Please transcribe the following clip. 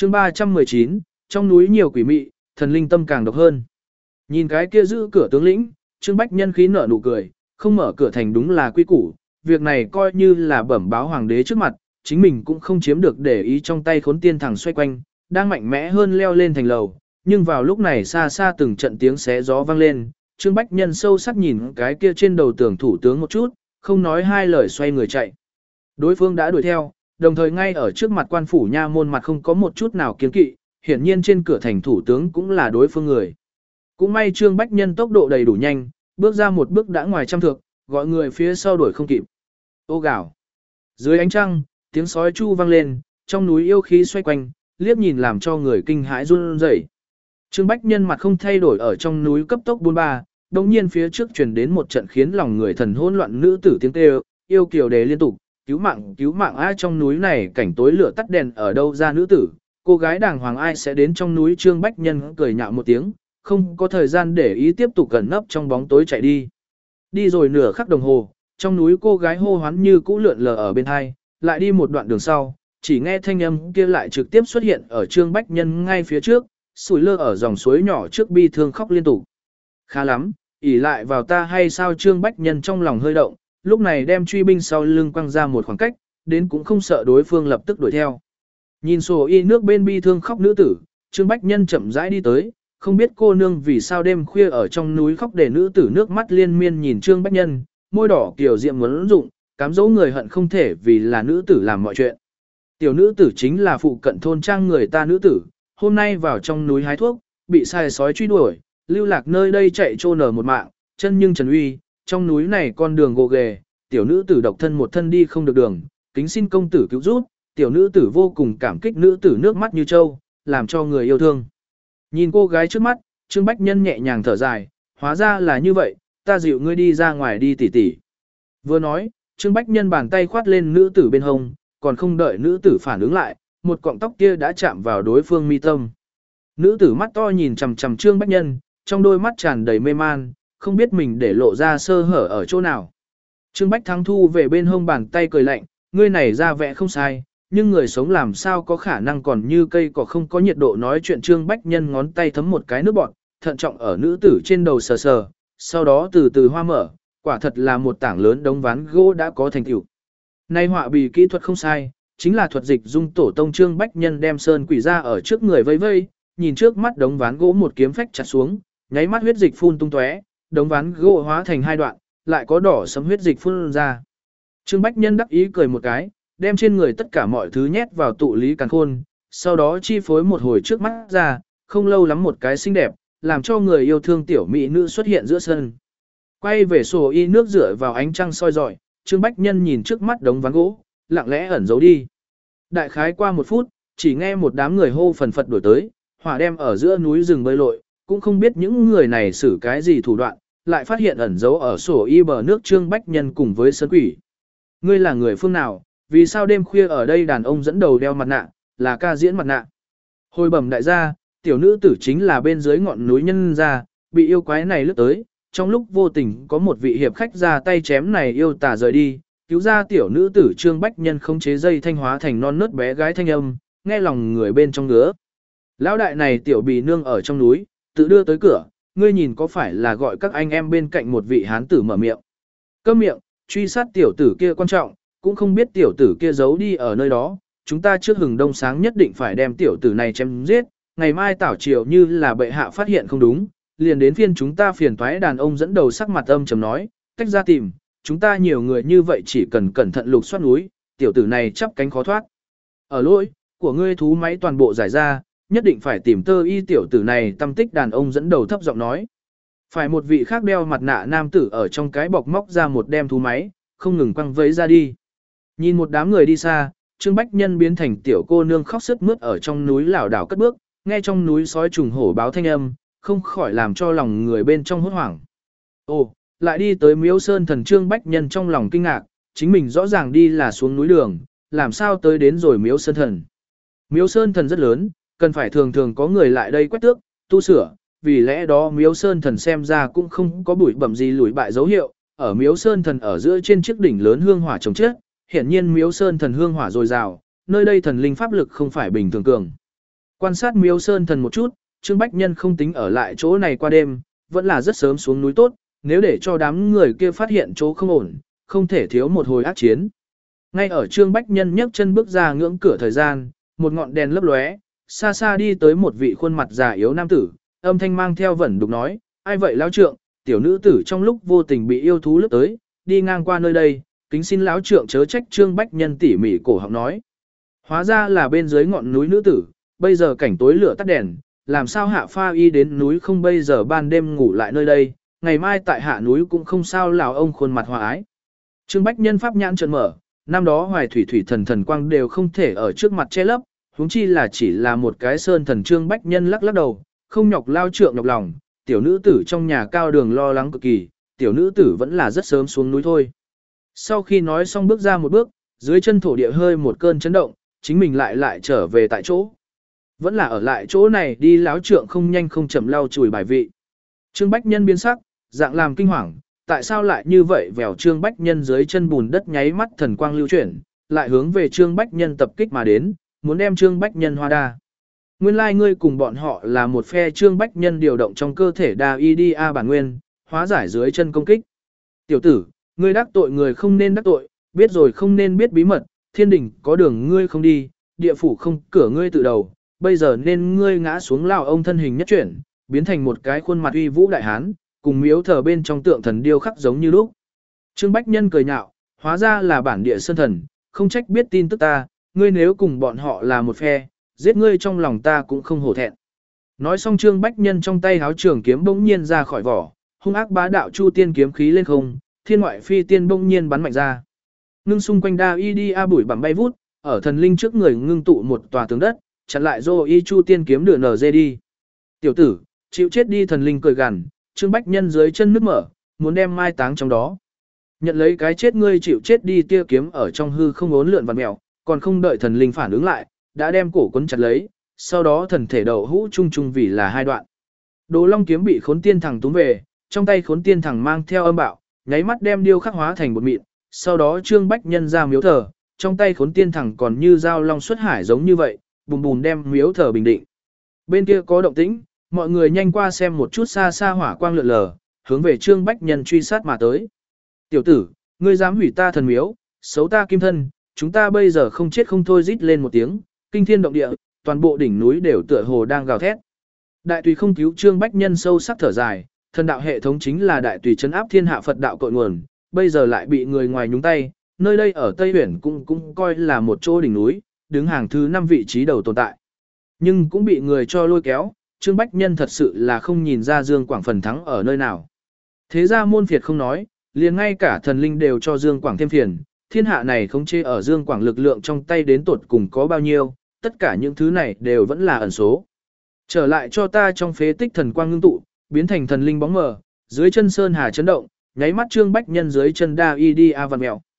chương 319, trong núi nhiều quỷ mị, thần linh tâm càng độc hơn. Nhìn cái kia giữ cửa tướng lĩnh, Trương Bách Nhân khí nở nụ cười, không mở cửa thành đúng là quy củ, việc này coi như là bẩm báo hoàng đế trước mặt, chính mình cũng không chiếm được để ý trong tay khốn tiên thẳng xoay quanh, đang mạnh mẽ hơn leo lên thành lầu, nhưng vào lúc này xa xa từng trận tiếng xé gió vang lên, Trương Bách Nhân sâu sắc nhìn cái kia trên đầu tường thủ tướng một chút, không nói hai lời xoay người chạy. Đối phương đã đuổi theo, đồng thời ngay ở trước mặt quan phủ nha môn mặt không có một chút nào kiêng kỵ, hiển nhiên trên cửa thành thủ tướng cũng là đối phương người. Cũng may Trương Bách Nhân tốc độ đầy đủ nhanh, bước ra một bước đã ngoài trăm thước, gọi người phía sau đuổi không kịp. Ô gào. Dưới ánh trăng, tiếng sói chu vang lên, trong núi yêu khí xoay quanh, liếc nhìn làm cho người kinh hãi run rẩy. Trương Bách Nhân mặt không thay đổi ở trong núi cấp tốc buôn ba, đồng nhiên phía trước truyền đến một trận khiến lòng người thần hỗn loạn nữ tử tiếng kêu, yêu kiều đề liên tục, cứu mạng ai trong núi này cảnh tối lửa tắt đèn ở đâu ra nữ tử, cô gái đàng hoàng ai sẽ đến trong núi. Trương Bách Nhân cười nhạo một tiếng, không có thời gian để ý tiếp tục gần nấp trong bóng tối chạy đi. Đi rồi nửa khắc đồng hồ, trong núi cô gái hô hoán như cũ lượn lờ ở bên hai, lại đi một đoạn đường sau, chỉ nghe thanh âm kia lại trực tiếp xuất hiện ở Trương Bách Nhân ngay phía trước, sủi lơ ở dòng suối nhỏ trước bi thương khóc liên tục. Khá lắm, ỉ lại vào ta hay sao? Trương Bách Nhân trong lòng hơi động, lúc này đem truy binh sau lưng quăng ra một khoảng cách, đến cũng không sợ đối phương lập tức đuổi theo. Nhìn sổ y nước bên bi thương khóc nữ tử, Trương Bách Nhân chậm rãi đi tới, không biết cô nương vì sao đêm khuya ở trong núi khóc. Để nữ tử nước mắt liên miên nhìn Trương Bách Nhân, môi đỏ kiểu diệm muốn rụng, cám dỗ người hận không thể vì là nữ tử làm mọi chuyện. Tiểu nữ tử chính là phụ cận thôn trang người ta nữ tử, hôm nay vào trong núi hái thuốc, bị sai sói truy đuổi, lưu lạc nơi đây chạy trô nở một mạng, chân nhưng trần uy, trong núi này con đường gồ ghề, tiểu nữ tử độc thân một thân đi không được đường, kính xin công tử cứu giúp. Tiểu nữ tử vô cùng cảm kích, nữ tử nước mắt như trâu, làm cho người yêu thương. Nhìn cô gái trước mắt, Trương Bách Nhân nhẹ nhàng thở dài, hóa ra là như vậy, ta dịu ngươi đi ra ngoài đi tỉ tỉ. Vừa nói, Trương Bách Nhân bàn tay khoát lên nữ tử bên hông, còn không đợi nữ tử phản ứng lại, một cọng tóc kia đã chạm vào đối phương mi tâm. Nữ tử mắt to nhìn chằm chằm Trương Bách Nhân, trong đôi mắt tràn đầy mê man, không biết mình để lộ ra sơ hở ở chỗ nào. Trương Bách Thắng thu về bên hông bàn tay cười lạnh, ngươi này ra vẻ không sai, nhưng người sống làm sao có khả năng còn như cây cỏ không có nhiệt độ nói chuyện. Trương Bách Nhân ngón tay thấm một cái nước bọt, thận trọng ở nữ tử trên đầu sờ sờ, sau đó từ từ hoa mở, quả thật là một tảng lớn đống ván gỗ đã có thành tựu. Nay họa bì kỹ thuật không sai, chính là thuật dịch dung tổ tông. Trương Bách Nhân đem sơn quỷ ra ở trước người vây vây, nhìn trước mắt đống ván gỗ một kiếm phách chặt xuống, nháy mắt huyết dịch phun tung tóe, đống ván gỗ hóa thành hai đoạn, lại có đỏ sẫm huyết dịch phun ra. Trương Bách Nhân đắc ý cười một cái, đem trên người tất cả mọi thứ nhét vào tụ lý càn khôn, sau đó chi phối một hồi trước mắt ra, không lâu lắm một cái xinh đẹp, làm cho người yêu thương tiểu mỹ nữ xuất hiện giữa sân. Quay về sổ y nước dựa vào ánh trăng soi rọi, Trương Bách Nhân nhìn trước mắt đống ván gỗ, lặng lẽ ẩn giấu đi. Đại khái qua một phút, chỉ nghe một đám người hô phần phật đuổi tới, hỏa đem ở giữa núi rừng bơi lội, cũng không biết những người này xử cái gì thủ đoạn, lại phát hiện ẩn giấu ở sổ y bờ nước Trương Bách Nhân cùng với sơn quỷ. Ngươi là người phương nào, vì sao đêm khuya ở đây? Đàn ông dẫn đầu đeo mặt nạ, là ca diễn mặt nạ. Hồi bẩm đại gia, tiểu nữ tử chính là bên dưới ngọn núi nhân gia, bị yêu quái này lướt tới, trong lúc vô tình có một vị hiệp khách ra tay chém này yêu tà rời đi, cứu ra tiểu nữ tử. Trương Bách Nhân không chế dây thanh hóa thành non nớt bé gái thanh âm, nghe lòng người bên trong ngứa. Lão đại này tiểu bì nương ở trong núi, tự đưa tới cửa, ngươi nhìn có phải là gọi các anh em bên cạnh một vị hán tử mở miệng. Câm miệng, truy sát tiểu tử kia quan trọng, cũng không biết tiểu tử kia giấu đi ở nơi đó, chúng ta trước hừng đông sáng nhất định phải đem tiểu tử này chém giết, ngày mai tảo chiều như là bệ hạ phát hiện không đúng, liền đến phiên chúng ta phiền toái. Đàn ông dẫn đầu sắc mặt âm trầm nói, cách ra tìm, chúng ta nhiều người như vậy chỉ cần cẩn thận lục soát núi, tiểu tử này chắp cánh khó thoát. Ở lỗi của ngươi thú máy toàn bộ giải ra, nhất định phải tìm tơ y tiểu tử này tâm tích. Đàn ông dẫn đầu thấp giọng nói. Phải một vị khác đeo mặt nạ nam tử ở trong cái bọc móc ra một đem thú máy, không ngừng quăng vấy ra đi. Nhìn một đám người đi xa, Trương Bách Nhân biến thành tiểu cô nương khóc sướt mướt ở trong núi lảo đảo cất bước, nghe trong núi sói trùng hổ báo thanh âm, không khỏi làm cho lòng người bên trong hốt hoảng. Ồ, lại đi tới Miếu Sơn Thần. Trương Bách Nhân trong lòng kinh ngạc, chính mình rõ ràng đi là xuống núi đường, làm sao tới đến rồi Miếu Sơn Thần. Miếu Sơn Thần rất lớn, cần phải thường thường có người lại đây quét tước, tu sửa, vì lẽ đó Miếu Sơn Thần xem ra cũng không có bụi bặm gì lùi bại dấu hiệu. Ở Miếu Sơn Thần ở giữa trên chiếc đỉnh lớn hương hỏa trồng chết, hiển nhiên Miếu Sơn Thần hương hỏa dồi dào, nơi đây thần linh pháp lực không phải bình thường cường. Quan sát Miếu Sơn Thần một chút, Trương Bách Nhân không tính ở lại chỗ này qua đêm, vẫn là rất sớm xuống núi tốt, nếu để cho đám người kia phát hiện chỗ không ổn, không thể thiếu một hồi ác chiến. Ngay ở Trương Bách Nhân nhấc chân bước ra ngưỡng cửa thời gian, một ngọn đèn lấp lóe, xa xa đi tới một vị khuôn mặt già yếu nam tử, âm thanh mang theo vẩn đục nói, ai vậy lão trượng, tiểu nữ tử trong lúc vô tình bị yêu thú lướt tới, đi ngang qua nơi đây, kính xin lão trượng chớ trách. Trương Bách Nhân tỉ mỉ cổ họng nói. Hóa ra là bên dưới ngọn núi nữ tử, bây giờ cảnh tối lửa tắt đèn, làm sao hạ pha y đến núi không bây giờ ban đêm ngủ lại nơi đây, ngày mai tại hạ núi cũng không sao. Lão ông khuôn mặt hòa ái. Trương Bách Nhân pháp nhãn trợn mở, năm đó hoài thủy thủy thần thần quang đều không thể ở trước mặt che lấp, huống chi là chỉ là một cái sơn thần. Trương Bách Nhân lắc lắc đầu, không nhọc lao trượng nhọc lòng, tiểu nữ tử trong nhà cao đường lo lắng cực kỳ, tiểu nữ tử vẫn là rất sớm xuống núi thôi. Sau khi nói xong bước ra một bước, dưới chân thổ địa hơi một cơn chấn động, chính mình lại trở về tại chỗ. Vẫn là ở lại chỗ này đi. Lão trượng không nhanh không chậm lau chùi bài vị. Trương Bách Nhân biến sắc, dạng làm kinh hoàng, tại sao lại như vậy? Vèo, Trương Bách Nhân dưới chân bùn đất nháy mắt thần quang lưu chuyển, lại hướng về Trương Bách Nhân tập kích mà đến, muốn đem Trương Bách Nhân hoa đa. Nguyên lai ngươi cùng bọn họ là một phe. Trương Bách Nhân điều động trong cơ thể đa IDA bản nguyên, hóa giải dưới chân công kích. Tiểu tử, ngươi đắc tội người không nên đắc tội, biết rồi không nên biết bí mật, thiên đình có đường ngươi không đi, địa phủ không cửa ngươi tự đầu, bây giờ nên ngươi ngã xuống. Lão ông thân hình nhất chuyển, biến thành một cái khuôn mặt uy vũ đại hán, cùng miếu thờ bên trong tượng thần điêu khắc giống như lúc. Trương Bách Nhân cười nhạo, hóa ra là bản địa sơn thần, không trách biết tin tức ta, ngươi nếu cùng bọn họ là một phe, giết ngươi trong lòng ta cũng không hổ thẹn. Nói xong Trương Bách Nhân trong tay háo trường kiếm bỗng nhiên ra khỏi vỏ, hung ác bá đạo chu tiên kiếm khí lên không, thiên ngoại phi tiên bỗng nhiên bắn mạnh ra. Ngưng xung quanh đa IDA bụi bặm bay vút, ở thần linh trước người ngưng tụ một tòa tường đất, chặn lại Dô Y chu tiên kiếm đưa nở dê đi. Tiểu tử, chịu chết đi. Thần linh cười gằn, Trương Bách Nhân dưới chân nước mở, muốn đem mai táng trong đó. Nhận lấy cái chết ngươi chịu chết đi. Tia kiếm ở trong hư không ốn lượn vặn mèo, còn không đợi thần linh phản ứng lại, đã đem cổ quấn chặt lấy, sau đó thần thể đậu hũ chung chung vì là hai đoạn. Đồ Long kiếm bị Khốn Tiên Thằng túm về, trong tay Khốn Tiên Thằng mang theo âm bạo, nháy mắt đem điêu khắc hóa thành bột mịn, sau đó Trương Bách Nhân ra miếu thờ, trong tay Khốn Tiên Thằng còn như dao long xuất hải giống như vậy, bùm bùm đem miếu thờ bình định. Bên kia có động tĩnh, mọi người nhanh qua xem một chút, xa xa hỏa quang lượn lờ, hướng về Trương Bách Nhân truy sát mà tới. Tiểu tử, ngươi dám hủy ta thần miếu, xấu ta kim thân, chúng ta bây giờ không chết không thôi. Rít lên một tiếng, kinh thiên động địa, toàn bộ đỉnh núi đều tựa hồ đang gào thét. Đại tùy không cứu. Trương Bách Nhân sâu sắc thở dài, thần đạo hệ thống chính là đại tùy trấn áp thiên hạ Phật đạo cội nguồn, bây giờ lại bị người ngoài nhúng tay, nơi đây ở Tây Huyển cũng coi là một chỗ đỉnh núi, đứng hàng thứ 5 vị trí đầu tồn tại. Nhưng cũng bị người cho lôi kéo, Trương Bách Nhân thật sự là không nhìn ra Dương Quảng phần thắng ở nơi nào. Thế ra môn phiệt không nói, liền ngay cả thần linh đều cho Dương Quảng thêm phiền, thiên hạ này không chê ở Dương Quảng lực lượng trong tay đến tột cùng có bao nhiêu, tất cả những thứ này đều vẫn là ẩn số. Trở lại cho ta. Trong phế tích thần quang ngưng tụ, biến thành thần linh bóng mờ, dưới chân sơn hà chấn động, nháy mắt Trương Bách Nhân dưới chân đa IDA vặn mèo.